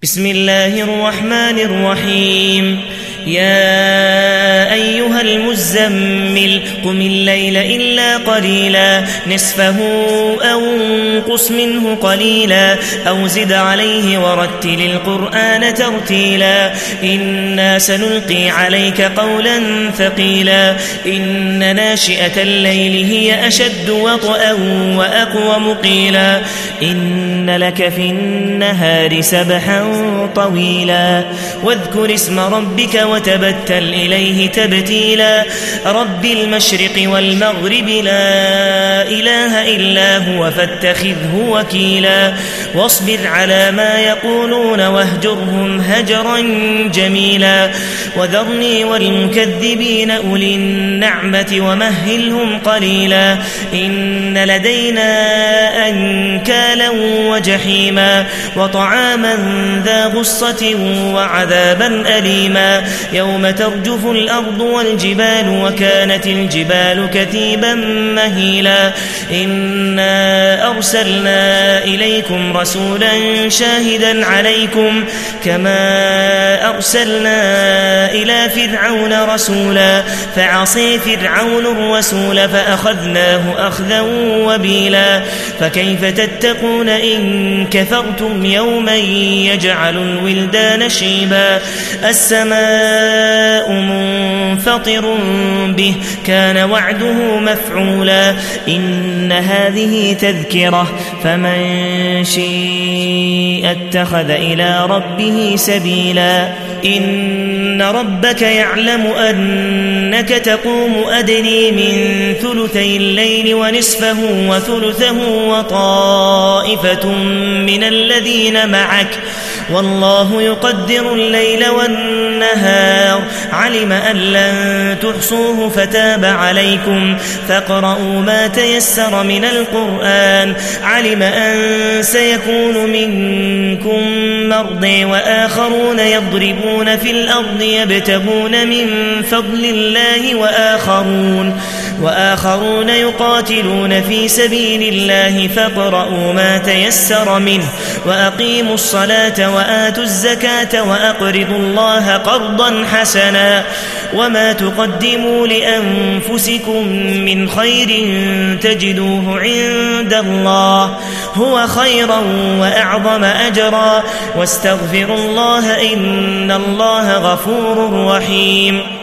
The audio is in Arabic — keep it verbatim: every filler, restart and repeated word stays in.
بسم الله الرحمن الرحيم. يا أيها المزمل قم الليل إلا قليلا نصفه أو انقص منه قليلا أو زد عليه ورتل القرآن ترتيلا إنا سنلقي عليك قولا ثقيلا إن ناشئة الليل هي أشد وطئا وأقوم قيلا إن لك في النهار سبحا طويلا واذكر اسم ربك وتبتل إليه تبتيلا رب المشرق والمغرب لا إله إلا هو فاتخذه وكيلا واصبر على ما يقولون واهجرهم هجرا جميلا وذرني والمكذبين أولي النعمة ومهلهم قليلا إن لدينا أنكالا وجحيما وطعاما ذا غصة وعذابا أليما يوم ترجف الأرض والجبال وكانت الجبال كثيبا مهيلا إنا أرسلنا إليكم رسولا شاهدا عليكم كما أرسلنا إلى فرعون رسولا فعصي فرعون الرسول فأخذناه أخذا وبيلا فكيف تتقون إن كفرتم يوما يجعل الولدان شيبا السماء منفطر به كان وعده مفعولا إن هذه تذكرة فمن شاء اتخذ إلى ربه سبيلا إن ربك يعلم أنك تقوم أدني من ثلثي الليل ونصفه وثلثه وطائفة من الذين معك والله يقدر الليل والنهار علم أن لن تحصوه فتاب عليكم فاقرؤوا ما تيسر من القرآن علم أن سيكون منكم مرضى وآخرون يضربون في الأرض يبتغون من فضل الله وآخرون وآخرون يقاتلون في سبيل الله فاقرؤوا ما تيسر منه وأقيموا الصلاة وآتوا الزكاة وأقرضوا الله قرضا حسنا وما تقدموا لأنفسكم من خير تجدوه عند الله هو خيرا وأعظم أجرا واستغفروا الله إن الله غفور رحيم.